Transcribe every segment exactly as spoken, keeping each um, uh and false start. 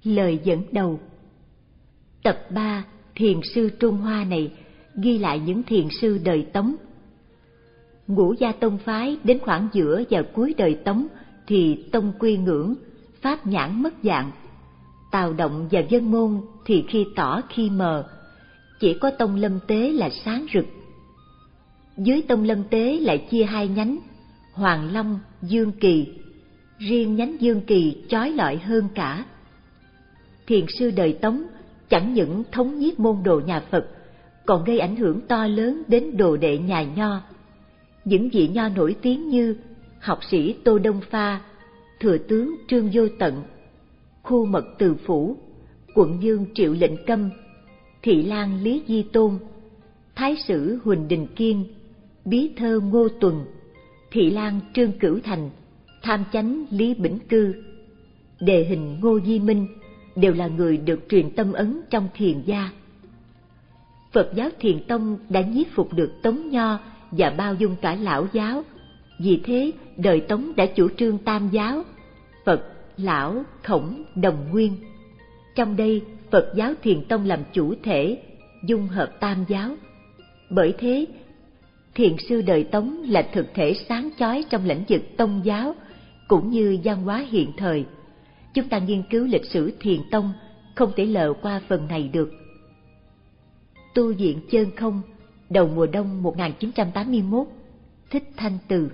Lời dẫn đầu. Tập ba Thiền sư Trung Hoa này ghi lại những thiền sư đời Tống. Ngũ gia tông phái đến khoảng giữa và cuối đời Tống thì tông quy ngưỡng, pháp nhãn mất dạng. Tào Động và Vân Ngôn thì khi tỏ khi mờ, chỉ có tông Lâm Tế là sáng rực. Dưới tông Lâm Tế lại chia hai nhánh, Hoàng Long, Dương Kỳ. Riêng nhánh Dương Kỳ chói lọi hơn cả. Thiền sư đời Tống chẳng những thống nhiếp môn đồ nhà Phật, còn gây ảnh hưởng to lớn đến đồ đệ nhà Nho. Những vị Nho nổi tiếng như học sĩ Tô Đông Pha, thừa tướng Trương Vô Tận, khu mật Từ Phủ, quận dương Triệu Lệnh Câm, thị lang Lý Di Tôn, thái sử Huỳnh Đình Kiên, bí thơ Ngô Tuần, thị lang Trương Cửu Thành, tham chánh Lý Bỉnh Cư, đề hình Ngô Di Minh đều là người được truyền tâm ấn trong thiền gia. Phật giáo Thiền Tông đã nhiếp phục được Tống Nho và bao dung cả Lão giáo. Vì thế, đời Tống đã chủ trương tam giáo, Phật, Lão, Khổng, Đồng Nguyên. Trong đây, Phật giáo Thiền Tông làm chủ thể, dung hợp tam giáo. Bởi thế, thiền sư đời Tống là thực thể sáng chói trong lĩnh vực tông giáo, cũng như văn hóa hiện thời. Chúng ta nghiên cứu lịch sử Thiền Tông, không thể lờ qua phần này được. Tu viện Chơn Không, đầu mùa đông một nghìn chín trăm tám mươi mốt, Thích Thanh Từ.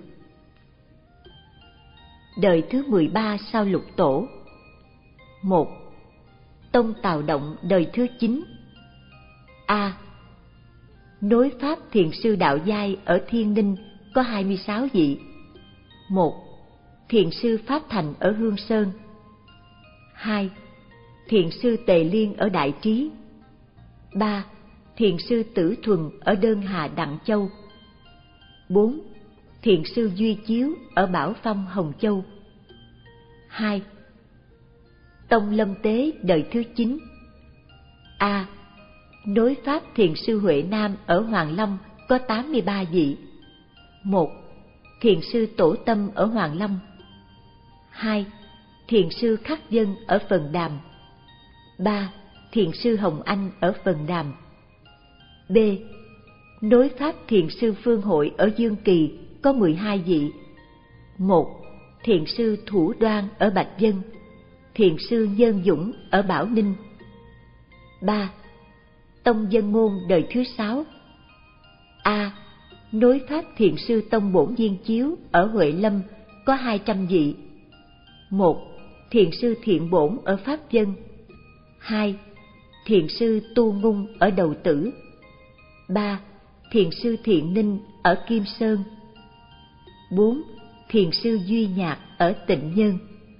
Đời thứ mười ba sau Lục Tổ. Một. Tông Tào Động đời thứ chín. A. Nối pháp thiền sư đạo giai ở Thiên Ninh có hai mươi sáu vị. Một. Thiền sư Pháp Thành ở Hương Sơn. Hai. Thiền sư Tề Liên ở Đại Trí. Ba. Thiền sư Tử Thuần ở Đơn Hà Đặng Châu. Bốn. Thiền sư Duy Chiếu ở Bảo Phong Hồng Châu. Hai. Tông Lâm Tế đời thứ chín. A. Nối pháp thiền sư Huệ Nam ở Hoàng Long có tám mươi ba vị. Một. Thiền sư Tổ Tâm ở Hoàng Long. Hai. Thiền sư Khắc Dân ở Phần Đàm. Ba. Thiền sư Hồng Anh ở Phần Đàm. B. Nối pháp thiền sư Phương Hội ở Dương Kỳ có mười hai vị. Một. Thiền sư Thủ Đoan ở Bạch Vân. Thiền sư Nhân Dũng ở Bảo Ninh. Ba. Tông Dân Ngôn đời thứ sáu. A. Nối pháp thiền sư Tông Bổn Viên Chiếu ở Huệ Lâm có hai trăm vị. Một. Thiền sư Thiện Bổn ở Pháp Vân. Hai. Thiền sư Tu Ngung ở Đầu Tử. Ba. Thiền sư Thiện Ninh ở Kim Sơn. Bốn. Thiền sư Duy Nhạc ở Tịnh Nhân.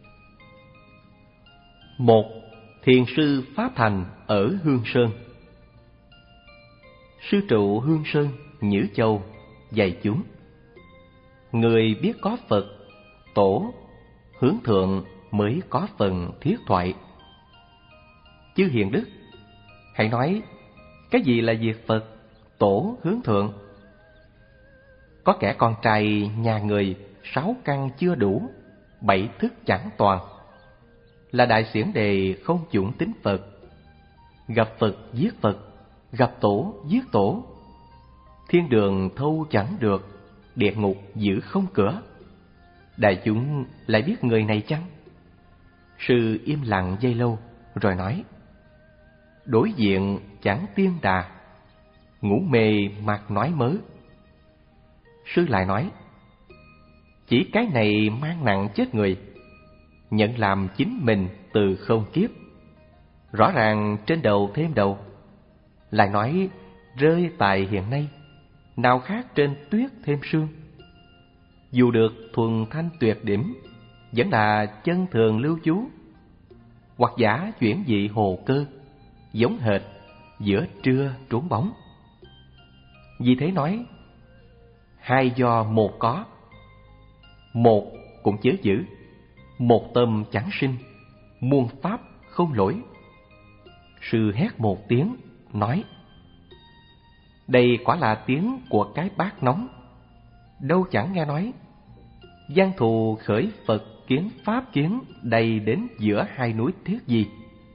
Một. Thiền sư Pháp Thành ở Hương Sơn. Sư trụ Hương Sơn, Nhữ Châu dạy chúng: người biết có Phật, Tổ, hướng thượng mới có phần thiết thoại. Chư hiền đức, hãy nói cái gì là việc Phật, Tổ, hướng thượng? Có kẻ con trai nhà người sáu căn chưa đủ, bảy thức chẳng toàn, là đại xiển đề không chủng tính Phật. Gặp Phật giết Phật, gặp Tổ giết Tổ. Thiên đường thâu chẳng được, địa ngục giữ không cửa. Đại chúng lại biết người này chăng? Sư im lặng giây lâu rồi nói: đối diện chẳng tiên đà, ngủ mê mặt nói mớ. Sư lại nói: chỉ cái này mang nặng chết người, nhận làm chính mình từ không kiếp. Rõ ràng trên đầu thêm đầu. Lại nói rơi tài hiện nay, nào khác trên tuyết thêm sương. Dù được thuần thanh tuyệt điểm, vẫn là chân thường lưu trú. Hoặc giả chuyển dị hồ cơ, giống hệt giữa trưa trốn bóng. Vì thế nói: hai do một có, một cũng chớ giữ, một tâm chẳng sinh, muôn pháp không lỗi. Sư hét một tiếng, nói: đây quả là tiếng của cái bát nóng. Đâu chẳng nghe nói giang thù khởi Phật kiến pháp kiến, đầy đến giữa hai núi Thiết Di.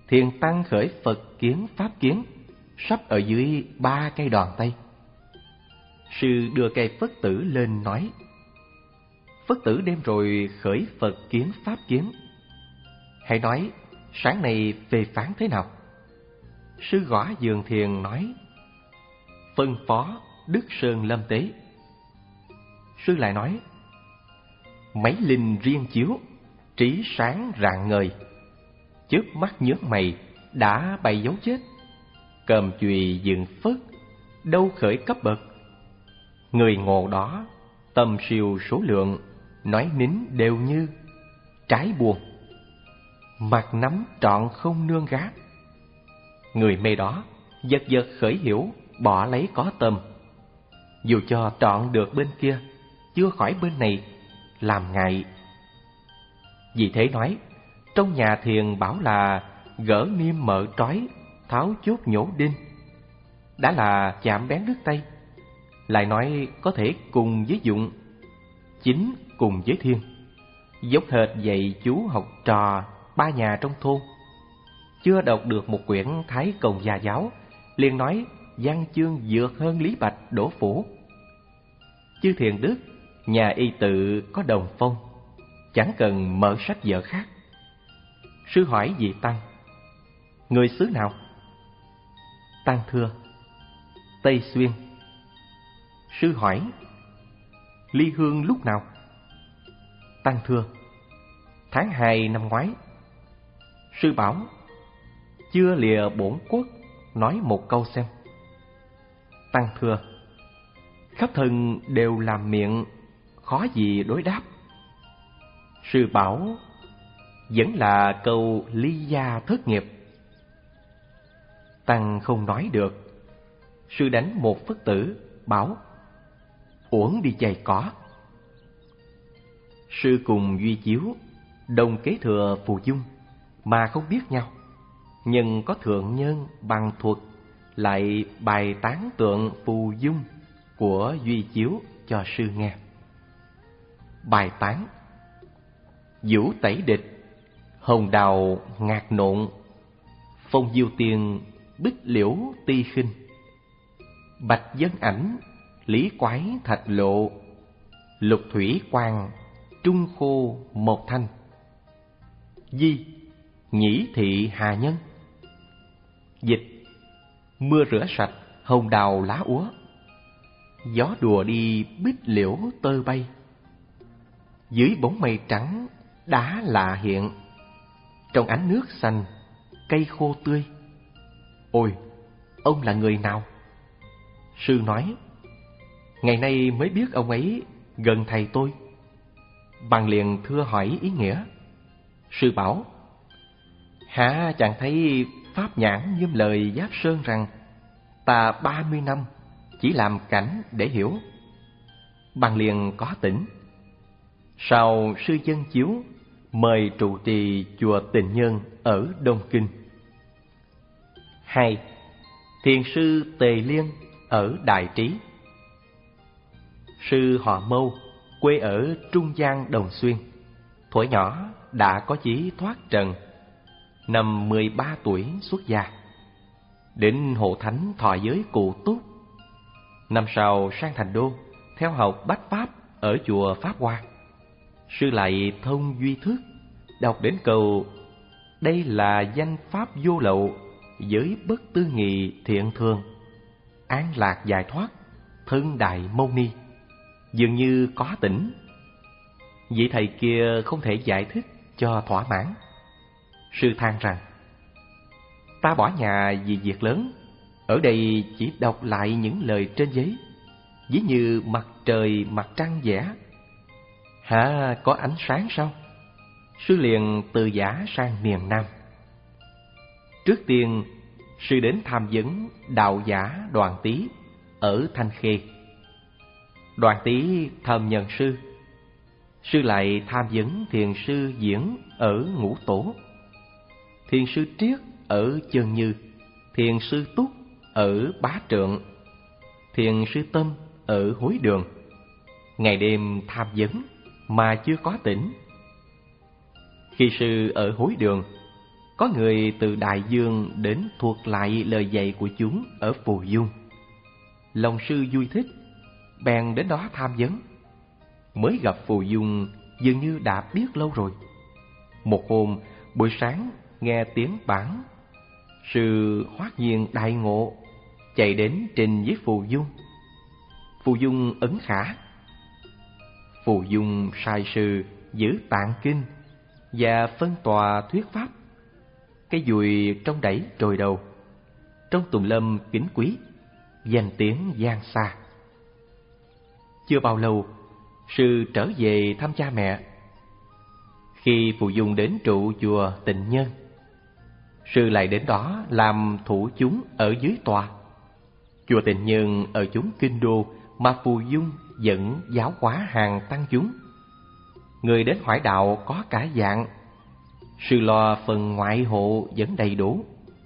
thiền tăng khởi Phật kiến Pháp kiến, sắp ở dưới ba cây đòn tay. Sư đưa cây Phất tử lên nói: Phất tử đêm rồi khởi Phật kiến Pháp kiến, hãy nói sáng nay phê phán thế nào? Sư gõ giường thiền nói: phân phó Đức Sơn Lâm Tế. Sư lại nói: mấy linh riêng chiếu, trí sáng rạng ngời, chớp mắt nhướng mày đã bày dấu chết, cờm chùy dựng phất, đâu khởi cấp bậc. Người ngộ đó tâm siêu số lượng, nói nín đều như trái buồn, mặt nắm trọn không nương gác. Người mê đó giật giật khởi hiểu, bỏ lấy có tâm. Dù cho trọn được bên kia, chưa khỏi bên này, làm ngại. Vì thế nói, trong nhà thiền bảo là gỡ niêm mở trói, tháo chốt nhổ đinh, đã là chạm bén đứt tay. Lại nói có thể cùng với dụng, chính cùng với thiên, dốc hệt dạy chú học trò ba nhà trong thôn. Chưa đọc được một quyển Thái Công Gia Giáo, liền nói văn chương vượt hơn Lý Bạch Đỗ Phủ. Chư thiền đức, nhà y tự có đồng phong, chẳng cần mở sách vở khác. Sư hỏi vị tăng: người xứ nào? Tăng thưa: Tây Xuyên. Sư hỏi: ly hương lúc nào? Tăng thưa: tháng hai năm ngoái. Sư bảo: chưa lìa bổn quốc, nói một câu xem. Tăng thưa: khắp thân đều làm miệng, khó gì đối đáp. Sư bảo: vẫn là câu ly gia thất nghiệp. Tăng không nói được. Sư đánh một phất tử, bảo: uổng đi chày cỏ. Sư cùng Duy Chiếu đồng kế thừa phù dung mà không biết nhau, nhưng có thượng nhân bằng thuật lại bài tán tượng phù dung của Duy Chiếu cho sư nghe. Bài tán: vũ tẩy địch, hồng đào ngạc nộn, phong diêu tiền bích liễu ti khinh, bạch dân ảnh lý quái thạch lộ, lục thủy quang trung khô một thanh, di nhĩ thị hà nhân. Dịch: mưa rửa sạch hồng đào lá úa, gió đùa đi bích liễu tơ bay, dưới bóng mây trắng đá lạ hiện, trong ánh nước xanh cây khô tươi. Ôi, ông là người nào? Sư nói: ngày nay mới biết ông ấy gần thầy tôi. Bằng liền thưa hỏi ý nghĩa. Sư bảo: hả chẳng thấy pháp nhãn nghiêm lời Giáp Sơn rằng ta ba mươi năm chỉ làm cảnh để hiểu. Bằng liền có tỉnh. Sau sư Dân Chiếu mời trụ trì chùa Tình Nhân ở Đông Kinh. Hai, thiền sư Tề Liên ở Đại Trí. Sư họ Mâu, quê ở Trung Giang Đồng Xuyên. Thuở nhỏ đã có chí thoát trần, năm mười ba tuổi xuất gia. Đến hộ thánh thọ giới Cụ Túc. Năm sau sang Thành Đô, theo học Bách Pháp ở chùa Pháp Hoa. Sư lại thông duy thức, đọc đến câu: đây là danh pháp vô lậu, giới bất tư nghị thiện thường, an lạc giải thoát, thân đại mâu ni. Dường như có tỉnh. Vị thầy kia không thể giải thích cho thỏa mãn. Sư than rằng: ta bỏ nhà vì việc lớn, ở đây chỉ đọc lại những lời trên giấy, ví như mặt trời mặt trăng vẽ. Hả có ánh sáng sao? Sư liền từ giả sang miền Nam. Trước tiên, sư đến tham vấn đạo giả Đoàn Tý ở Thanh Khê. Đoàn Tý thầm nhận sư. Sư lại tham vấn thiền sư Diễn ở Ngũ Tổ, thiền sư Triết ở Chân Như, thiền sư Túc ở Bá Trượng, thiền sư Tâm ở Hối Đường. Ngày đêm tham vấn mà chưa có tỉnh. Khi sư ở Hối Đường, có người từ đại dương đến thuật lại lời dạy của chúng ở Phù Dung. Lòng sư vui thích, bèn đến đó tham vấn. Mới gặp Phù Dung dường như đã biết lâu rồi. Một hôm buổi sáng nghe tiếng bản, sư hoát nhiên đại ngộ, chạy đến trình với Phù Dung. Phù Dung ấn khả. Phù Dung sai sư giữ tạng kinh và phân tòa thuyết pháp. Cái dùi trong đẩy trồi đầu, trong tùng lâm kính quý, danh tiếng vang xa. Chưa bao lâu, sư trở về thăm cha mẹ. Khi Phù Dung đến trụ chùa Tịnh Nhân, sư lại đến đó làm thủ chúng ở dưới tòa. Chùa Tịnh Nhân ở chốn kinh đô, mà Phù Dung dẫn giáo hóa hàng tăng chúng. Người đến hỏi đạo có cả dạng, sư lo phần ngoại hộ vẫn đầy đủ.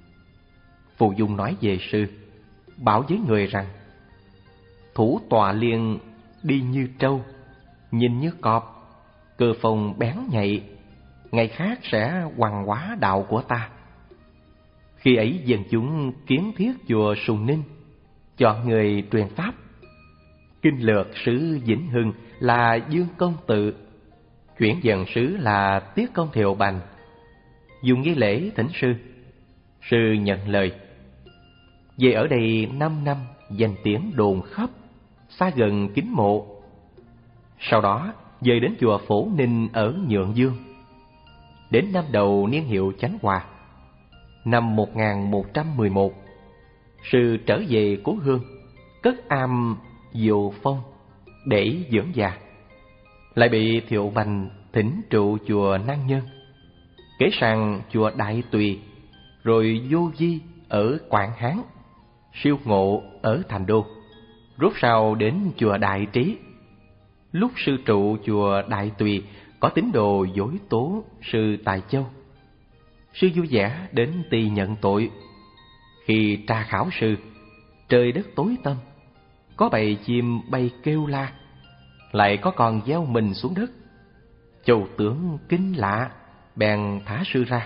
Phù Dung nói về sư, bảo với người rằng: thủ tọa liên đi như trâu, nhìn như cọp, cơ phòng bén nhạy, ngày khác sẽ hoằng hóa đạo của ta. Khi ấy dân chúng kiến thiết chùa Sùng Ninh, chọn người truyền pháp. Kinh lược sứ Vĩnh Hưng là Dương Công Tự, chuyển dần sứ là Tiết Công Thiệu Bành. Dùng nghi lễ thỉnh sư. Sư nhận lời. Về ở đây năm năm, danh tiếng đồn khắp, xa gần kính mộ. Sau đó về đến chùa Phổ Ninh ở Nhượng Dương. Đến năm đầu niên hiệu Chánh Hòa, năm một nghìn một trăm mười một, sư trở về cố hương, cất am Diệu Phong để dưỡng già. Lại bị Thiệu Bành thỉnh trụ chùa Năng Nhân, kế sang chùa Đại Tùy, rồi Vô Di ở Quảng Hán, Siêu Ngộ ở Thành Đô, rốt sau đến chùa Đại Trí. Lúc sư trụ chùa Đại Tùy, có tín đồ dối tố sư Tài Châu. Sư vui vẻ đến tỳ nhận tội. Khi tra khảo sư, trời đất tối tăm, có bầy chim bay kêu la, lại có con gieo mình xuống đất. Châu tướng kinh lạ, bèn thả sư ra.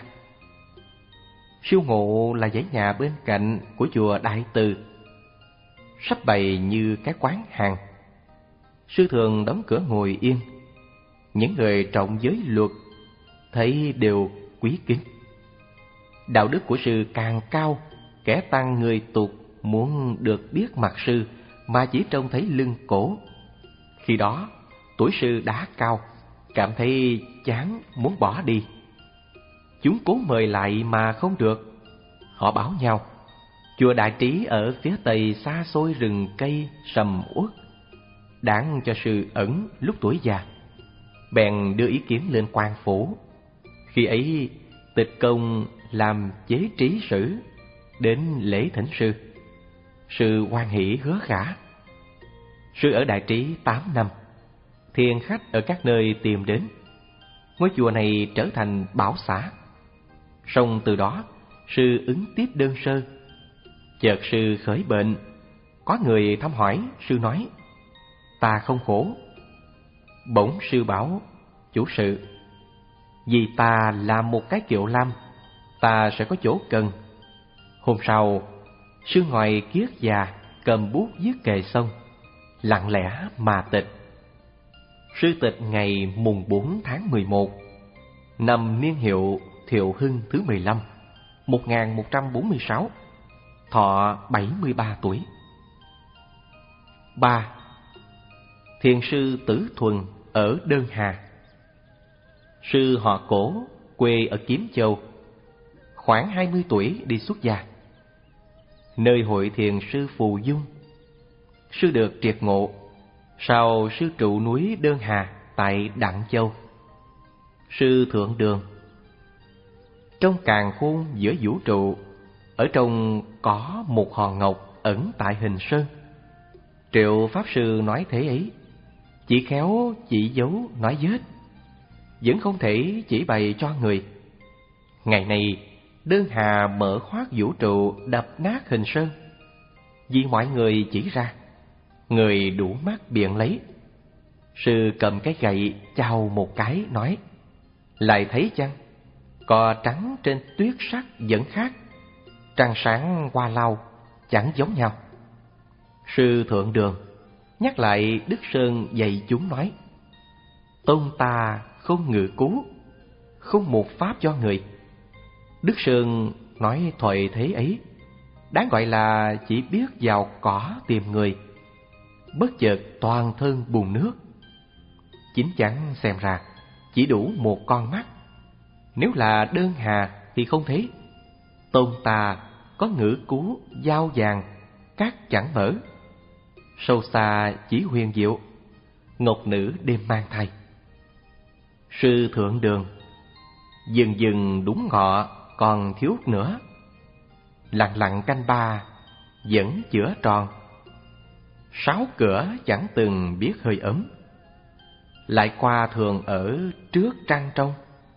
Siêu Ngộ là dãy nhà bên cạnh của chùa Đại Từ, sắp bày như cái quán hàng. Sư thường đóng cửa ngồi yên. Những người trọng giới luật thấy đều quý kính. Đạo đức của sư càng cao, kẻ tăng người tục muốn được biết mặt sư mà chỉ trông thấy lưng cổ. Khi đó tuổi sư đã cao, cảm thấy chán muốn bỏ đi. Chúng cố mời lại mà không được. Họ bảo nhau, chùa Đại Trí ở phía tây xa xôi rừng cây sầm uất, đáng cho sư ẩn lúc tuổi già. Bèn đưa ý kiến lên quan phủ. Khi ấy Tịch Công làm chế trí sử, đến lễ thỉnh sư. Sư hoan hỷ hứa khả. Sư ở Đại Trí tám năm, thiền khách ở các nơi tìm đến. Ngôi chùa này trở thành bảo xã. Song từ đó sư ứng tiếp đơn sơ. Chợt sư khởi bệnh, có người thăm hỏi. Sư nói: ta không khổ. Bỗng sư bảo chủ sự: vì ta làm một cái kiệu lam, ta sẽ có chỗ cần. Hôm sau, sư ngồi kiết già, cầm bút viết kề xong, lặng lẽ mà tịch. Sư tịch ngày mùng bốn tháng mười một, năm niên hiệu Thiệu Hưng thứ mười lăm, một nghìn một trăm bốn mươi sáu, thọ bảy mươi ba tuổi. Ba. Thiền sư Tử Thuần ở Đơn Hà. Sư họ Cổ, quê ở Kiếm Châu, khoảng hai mươi tuổi đi xuất gia. Nơi hội thiền sư Phù Dung, sư được triệt ngộ. Sau sư trụ núi Đơn Hà tại Đặng Châu. Sư Thượng Đường. Trong càn khôn giữa vũ trụ, ở trong có một hòn ngọc ẩn tại Hình Sơn. Triệu Pháp Sư nói thế ấy, chỉ khéo chỉ dấu nói vết, vẫn không thể chỉ bày cho người. Ngày nay Đơn Hà mở khoác vũ trụ, đập nát Hình Sơn. Vì mọi người chỉ ra, người đủ mắt biện lấy. Sư cầm cái gậy chào một cái nói: lại thấy chăng? Cò trắng trên tuyết sắc vẫn khác, trăng sáng hoa lau chẳng giống nhau. Sư Thượng Đường nhắc lại Đức Sơn dạy chúng nói: tôn ta không ngự cứu, không một pháp cho người. Đức Sơn nói thoại thế ấy đáng gọi là chỉ biết vào cỏ tìm người, bất chợt toàn thân bùn nước. Chính chắn xem ra chỉ đủ một con mắt, nếu là đơn hà thì không thế. Tôn ta có ngữ cú dao vàng, cát chẳng mở, sâu xa chỉ huyền diệu, ngọc nữ đêm mang thai. Sư Thượng Đường dừng dừng đúng ngọ còn thiếu nữa, lặng lặng canh ba vẫn chữa tròn. Sáu cửa chẳng từng biết hơi ấm, lại qua thường ở trước trăng trong.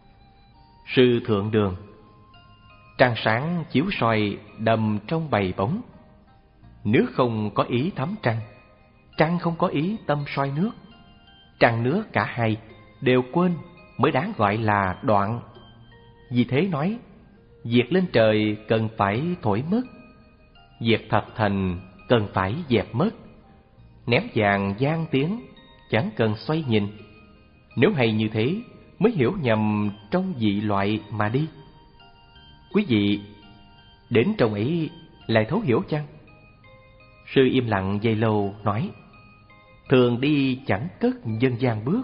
Sư Thượng Đường trăng sáng chiếu soi đầm trong bầy bóng, nước không có ý thấm trăng, trăng không có ý tâm soi nước. Trăng nước cả hai đều quên mới đáng gọi là đoạn. Vì thế nói, việc lên trời cần phải thổi mất, việc thập thành cần phải dẹp mất. Ném vàng gian tiếng chẳng cần xoay nhìn, nếu hay như thế mới hiểu nhầm trong dị loại mà đi. Quý vị đến trong ấy lại thấu hiểu chăng? Sư im lặng giây lâu nói: thường đi chẳng cất dân gian bước,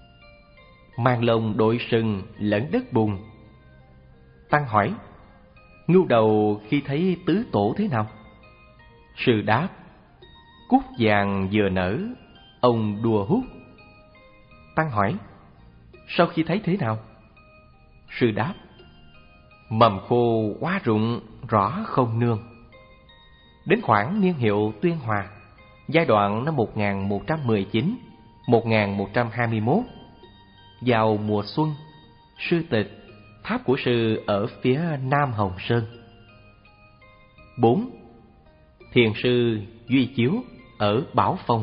mang lông đội sừng lẫn đất bùn. Tăng hỏi: ngưu đầu khi thấy tứ tổ thế nào? Sư đáp: cúc vàng vừa nở, ông đùa hút. Tăng hỏi: sau khi thấy thế nào? Sư đáp: mầm khô quá rụng, rõ không nương. Đến khoảng niên hiệu Tuyên Hòa, giai đoạn năm một nghìn một trăm mười chín đến một nghìn một trăm hai mươi mốt, vào mùa xuân, sư tịch tháp của sư ở phía Nam Hồng Sơn. Bốn. Thiền sư Duy Chiếu ở Bảo Phong.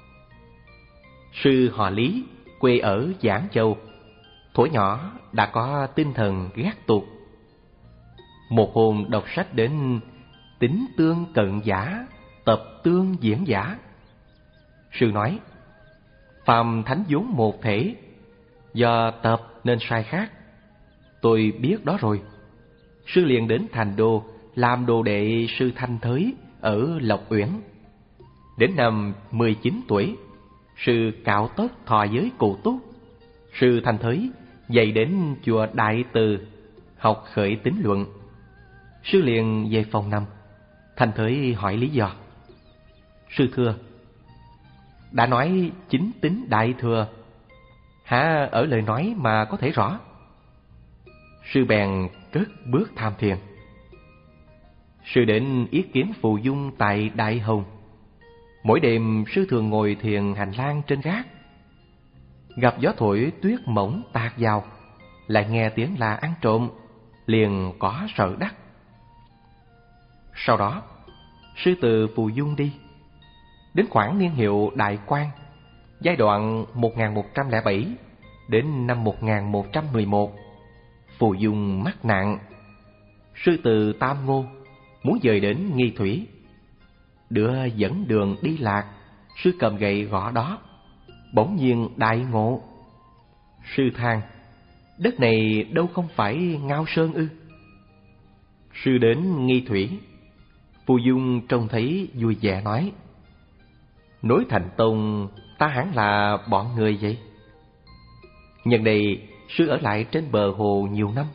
Sư họ Lý, quê ở Giảng Châu, thuở nhỏ đã có tinh thần ghét tục. Một hôm đọc sách đến tính tương cận giả, tập tương diễn giả. Sư nói: phàm thánh vốn một thể, do tập nên sai khác. Tôi biết đó rồi. Sư liền đến Thành Đô làm đồ đệ sư Thanh Thới ở Lộc Uyển. Đến năm mười chín tuổi, sư cạo tóc thọ giới Cụ Túc. Sư Thanh Thới dạy đến chùa Đại Từ học khởi tín luận. Sư liền về phòng nằm. Thanh Thới hỏi lý do. Sư thưa: đã nói chính tính đại thừa, hả ở lời nói mà có thể rõ. Sư bèn cất bước tham thiền. Sư đến yết kiến Phù Dung tại Đại Hồng. Mỗi đêm sư thường ngồi thiền hành lang trên gác. Gặp gió thổi tuyết mỏng tạt vào, lại nghe tiếng là ăn trộm, liền có sợ đắc. Sau đó sư từ Phù Dung đi. Đến khoảng niên hiệu Đại Quang, giai đoạn một nghìn một trăm lẻ bảy đến năm một nghìn một trăm mười một, Phù Dung mắc nạn. Sư từ Tam Ngô muốn dời đến Nghi Thủy. Đưa dẫn đường đi lạc, sư cầm gậy gõ đó, bỗng nhiên đại ngộ. Sư than: đất này đâu không phải Ngao Sơn ư? Sư đến Nghi Thủy. Phù Dung trông thấy vui vẻ nói: nối thành tông ta hẳn là bọn người vậy. Nhân đây sư ở lại trên bờ hồ nhiều năm.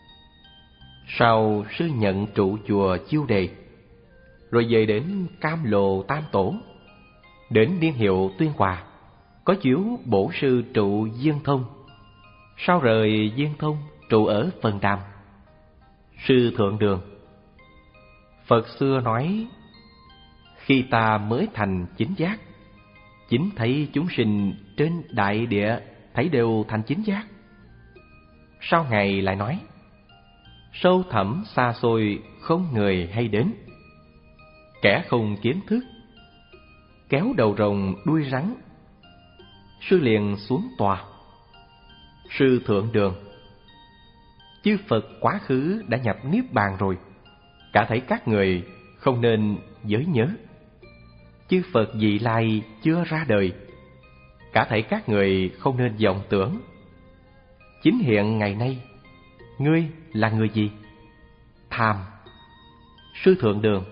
Sau sư nhận trụ chùa Chiêu Đề, rồi về đến Cam Lồ Tam Tổ. Đến niên hiệu Tuyên Hòa, có chiếu bổ sư trụ Diên Thông. Sau rời Diên Thông trụ ở Phần Đàm. Sư Thượng Đường: Phật xưa nói: khi ta mới thành chính giác, chính thấy chúng sinh trên đại địa thấy đều thành chính giác. Sau ngày lại nói: sâu thẳm xa xôi không người hay đến. Kẻ không kiến thức, kéo đầu rồng đuôi rắn. Sư liền xuống tòa. Sư Thượng Đường: Chư Phật quá khứ đã nhập Niết Bàn rồi, cả thảy các người không nên giới nhớ. Chư Phật vị lai chưa ra đời, cả thảy các người không nên vọng tưởng. Chính hiện ngày nay, ngươi là người gì? Tham. Sư Thượng Đường: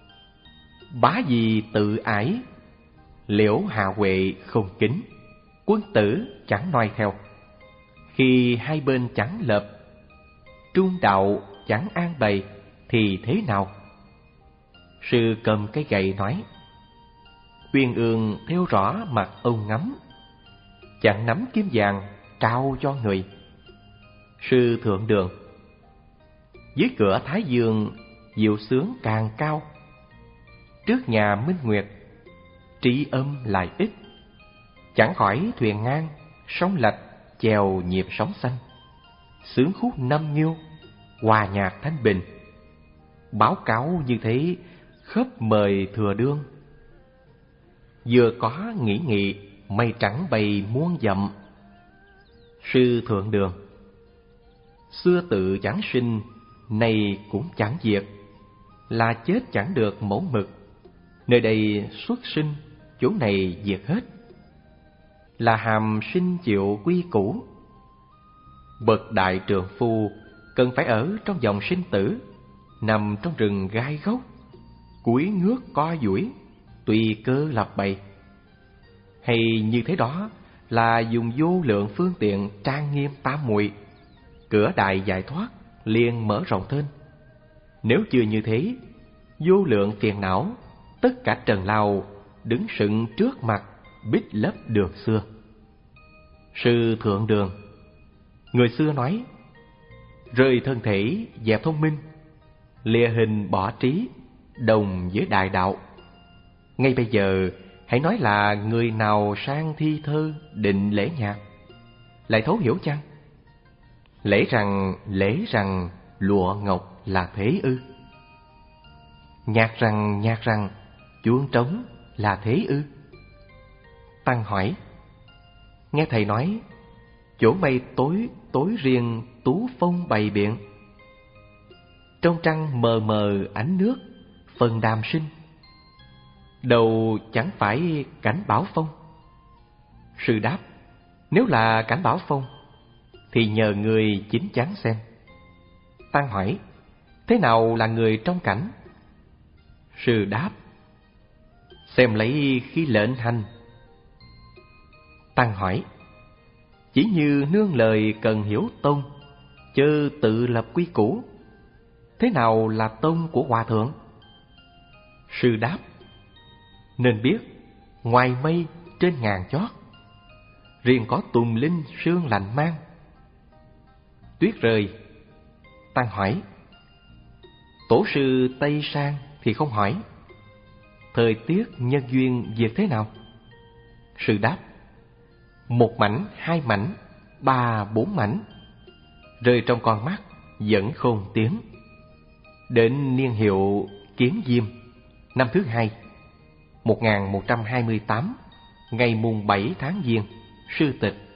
bá gì tự ái, liễu hạ huệ không kính, quân tử chẳng noi theo. Khi hai bên chẳng lập, trung đạo chẳng an bày, thì thế nào? Sư cầm cái gậy nói: uyên ương theo rõ mặt ông ngắm, chẳng nắm kiếm vàng trao cho người. Sư Thượng Đường: dưới cửa Thái Dương diệu sướng càng cao, trước nhà Minh Nguyệt trí âm lại ít. Chẳng khỏi thuyền ngang sóng lạch, chèo nhịp sóng xanh. Sướng khúc năm nhiêu, hòa nhạc thanh bình. Báo cáo như thế khớp mời thừa đương. Vừa có nghĩ nghị, mây trắng bay muôn dặm. Sư Thượng Đường: xưa tự chẳng sinh, nay cũng chẳng diệt, là chết chẳng được mẫu mực. Nơi đây xuất sinh, chỗ này diệt hết, là hàm sinh chịu quy củ. Bậc đại trượng phu cần phải ở trong dòng sinh tử, nằm trong rừng gai gốc, cúi ngước co duỗi, tùy cơ lập bày. Hay như thế đó là dùng vô lượng phương tiện trang nghiêm tam muội, cửa đại giải thoát liền mở rộng thêm. Nếu chưa như thế, vô lượng phiền não, tất cả trần lao đứng sừng trước mặt, bít lấp đường xưa. Sư Thượng Đường: người xưa nói, rời thân thể dẹp thông minh, lìa hình bỏ trí, đồng với đại đạo. Ngay bây giờ hãy nói là người nào sang thi thơ định lễ nhạc, lại thấu hiểu chăng? Lễ rằng lễ rằng lụa ngọc là thế ư? Nhạc rằng nhạc rằng chuông trống là thế ư? Tăng hỏi: nghe thầy nói, chỗ mây tối tối riêng tú phong bày biện, trong trăng mờ mờ ánh nước phần đàm sinh, đầu chẳng phải cảnh bão phong? Sư đáp: nếu là cảnh bão phong thì nhờ người chín chắn xem. Tăng hỏi: thế nào là người trong cảnh? Sư đáp: xem lấy khi lệnh hành. Tăng hỏi: chỉ như nương lời cần hiểu tông, chớ tự lập quy củ, thế nào là tông của hòa thượng? Sư đáp: nên biết ngoài mây trên ngàn chót, riêng có tùng linh sương lạnh mang. Tuyết rơi. Tăng hỏi: tổ sư Tây Sang thì không hỏi, thời tiết nhân duyên việc thế nào? Sư đáp: một mảnh, hai mảnh, ba, bốn mảnh, rơi trong con mắt vẫn khôn tiếng. Đến niên hiệu Kiến Diêm, năm thứ hai, một nghìn một trăm hai mươi tám, ngày mùng bảy tháng Giêng, sư tịch.